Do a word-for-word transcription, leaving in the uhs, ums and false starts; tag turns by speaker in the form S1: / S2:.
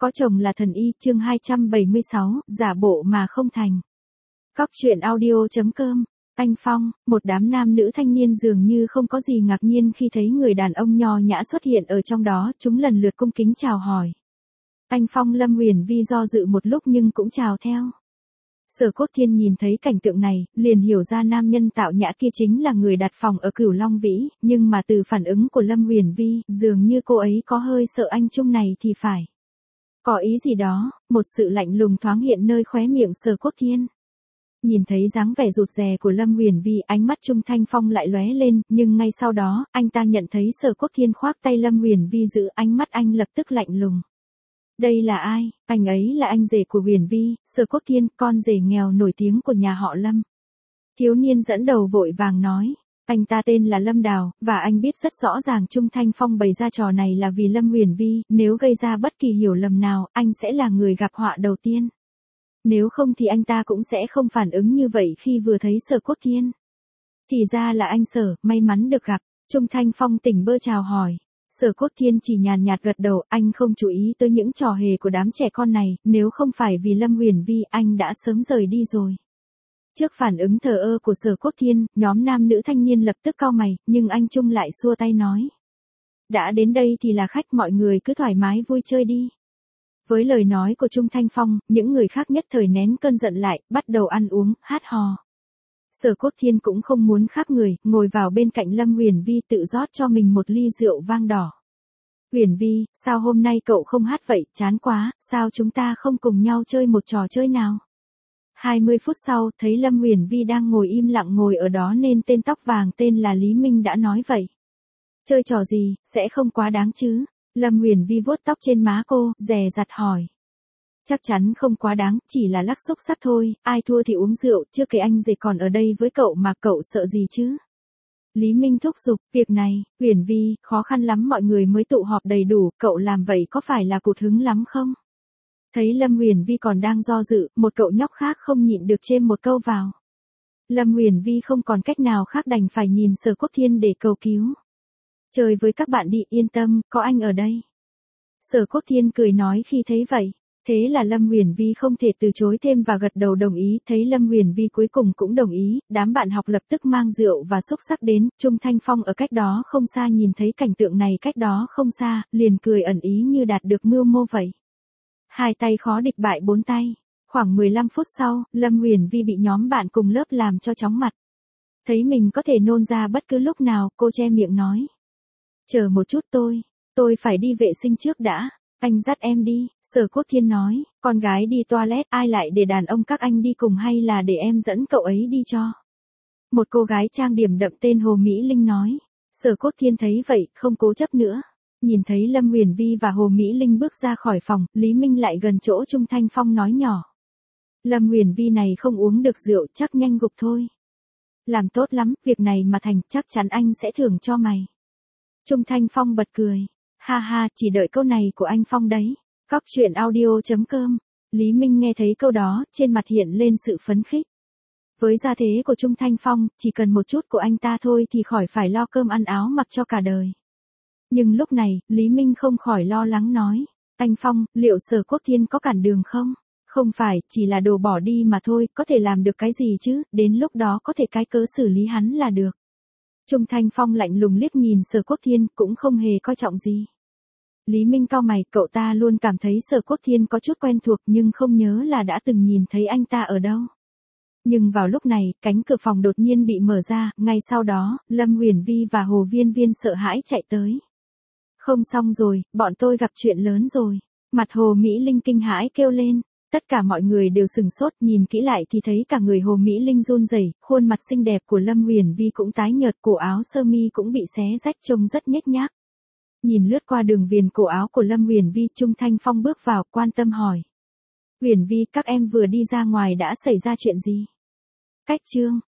S1: Có chồng là thần y, chương hai trăm bảy mươi sáu, giả bộ mà không thành. Cóc truyện audio.com. Anh Phong, một đám nam nữ thanh niên dường như không có gì ngạc nhiên khi thấy người đàn ông nho nhã xuất hiện ở trong đó, chúng lần lượt cung kính chào hỏi. Anh Phong Lâm Huyền Vi do dự một lúc nhưng cũng chào theo. Sở Cốt Thiên nhìn thấy cảnh tượng này, liền hiểu ra nam nhân tạo nhã kia chính là người đặt phòng ở Cửu Long Vĩ, nhưng mà từ phản ứng của Lâm Huyền Vi, dường như cô ấy có hơi sợ anh Trung này thì phải. Có ý gì đó, một sự lạnh lùng thoáng hiện nơi khóe miệng Sở Cốt Thiên. Nhìn thấy dáng vẻ rụt rè của Lâm Huyền Vi, ánh mắt Trung Thanh Phong lại lóe lên, nhưng ngay sau đó, anh ta nhận thấy Sở Cốt Thiên khoác tay Lâm Huyền Vi giữ, ánh mắt anh lập tức lạnh lùng. Đây là ai? Anh ấy là anh rể của Huyền Vi, Sở Cốt Thiên, con rể nghèo nổi tiếng của nhà họ Lâm. Thiếu niên dẫn đầu vội vàng nói. Anh ta tên là Lâm Đào, và anh biết rất rõ ràng Trung Thanh Phong bày ra trò này là vì Lâm Huyền Vi, nếu gây ra bất kỳ hiểu lầm nào, anh sẽ là người gặp họa đầu tiên. Nếu không thì anh ta cũng sẽ không phản ứng như vậy khi vừa thấy Sở Cốt Thiên. Thì ra là anh Sở, may mắn được gặp. Trung Thanh Phong tỉnh bơ chào hỏi. Sở Cốt Thiên chỉ nhàn nhạt gật đầu, anh không chú ý tới những trò hề của đám trẻ con này, nếu không phải vì Lâm Huyền Vi anh đã sớm rời đi rồi. Trước phản ứng thờ ơ của Sở Cốt Thiên, nhóm nam nữ thanh niên lập tức cau mày, nhưng anh Trung lại xua tay nói. Đã đến đây thì là khách, mọi người cứ thoải mái vui chơi đi. Với lời nói của Trung Thanh Phong, những người khác nhất thời nén cơn giận lại, bắt đầu ăn uống, hát hò. Sở Cốt Thiên cũng không muốn khác người, ngồi vào bên cạnh Lâm Huyền Vi tự rót cho mình một ly rượu vang đỏ. Huyền Vi, sao hôm nay cậu không hát vậy, chán quá, sao chúng ta không cùng nhau chơi một trò chơi nào? hai mươi phút sau, thấy Lâm Huyền Vi đang ngồi im lặng ngồi ở đó nên tên tóc vàng tên là Lý Minh đã nói vậy. Chơi trò gì, sẽ không quá đáng chứ? Lâm Huyền Vi vuốt tóc trên má cô, dè dặt hỏi. Chắc chắn không quá đáng, chỉ là lắc xúc sắc thôi, ai thua thì uống rượu, chưa kể anh rể còn ở đây với cậu mà cậu sợ gì chứ? Lý Minh thúc giục, việc này, Huyền Vi, khó khăn lắm mọi người mới tụ họp đầy đủ, cậu làm vậy có phải là cụt hứng lắm không? Thấy Lâm Huyền Vi còn đang do dự, một cậu nhóc khác không nhịn được chêm một câu vào. Lâm Huyền Vi không còn cách nào khác đành phải nhìn Sở Cốt Thiên để cầu cứu. Chơi với các bạn đi, yên tâm, có anh ở đây. Sở Cốt Thiên cười nói khi thấy vậy. Thế là Lâm Huyền Vi không thể từ chối thêm và gật đầu đồng ý, thấy Lâm Huyền Vi cuối cùng cũng đồng ý, đám bạn học lập tức mang rượu và xúc xắc đến, Trung Thanh Phong ở cách đó không xa nhìn thấy cảnh tượng này cách đó không xa, liền cười ẩn ý như đạt được mưu mô vậy. Hai tay khó địch bại bốn tay. Khoảng mười lăm phút sau, Lâm Huyền Vi bị nhóm bạn cùng lớp làm cho chóng mặt. Thấy mình có thể nôn ra bất cứ lúc nào, cô che miệng nói. Chờ một chút tôi, tôi phải đi vệ sinh trước đã. Anh dắt em đi, Sở Cốt Thiên nói, con gái đi toilet ai lại để đàn ông các anh đi cùng hay là để em dẫn cậu ấy đi cho. Một cô gái trang điểm đậm tên Hồ Mỹ Linh nói. Sở Cốt Thiên thấy vậy, không cố chấp nữa. Nhìn thấy Lâm Huyền Vi và Hồ Mỹ Linh bước ra khỏi phòng, Lý Minh lại gần chỗ Trung Thanh Phong nói nhỏ. Lâm Huyền Vi này không uống được rượu chắc nhanh gục thôi. Làm tốt lắm, việc này mà thành chắc chắn anh sẽ thưởng cho mày. Trung Thanh Phong bật cười. Ha ha, chỉ đợi câu này của anh Phong đấy. Cóc truyện audio.com. Lý Minh nghe thấy câu đó, trên mặt hiện lên sự phấn khích. Với gia thế của Trung Thanh Phong, chỉ cần một chút của anh ta thôi thì khỏi phải lo cơm ăn áo mặc cho cả đời. Nhưng lúc này, Lý Minh không khỏi lo lắng nói. Anh Phong, liệu Sở Cốt Thiên có cản đường không? Không phải, chỉ là đồ bỏ đi mà thôi, có thể làm được cái gì chứ, đến lúc đó có thể cái cớ xử lý hắn là được. Trung Thanh Phong lạnh lùng liếc nhìn Sở Cốt Thiên, cũng không hề coi trọng gì. Lý Minh cau mày, cậu ta luôn cảm thấy Sở Cốt Thiên có chút quen thuộc nhưng không nhớ là đã từng nhìn thấy anh ta ở đâu. Nhưng vào lúc này, cánh cửa phòng đột nhiên bị mở ra, ngay sau đó, Lâm Huyền Vi và Hồ Viên Viên sợ hãi chạy tới. Không xong rồi, bọn tôi gặp chuyện lớn rồi. Mặt Hồ Mỹ Linh kinh hãi kêu lên. Tất cả mọi người đều sừng sốt, nhìn kỹ lại thì thấy cả người Hồ Mỹ Linh run rẩy, khuôn mặt xinh đẹp của Lâm Huyền Vi cũng tái nhợt, cổ áo sơ mi cũng bị xé rách trông rất nhếch nhác. Nhìn lướt qua đường viền cổ áo của Lâm Huyền Vi, Trung Thanh Phong bước vào, quan tâm hỏi. Huyền Vi, các em vừa đi ra ngoài đã xảy ra chuyện gì? Cách chương.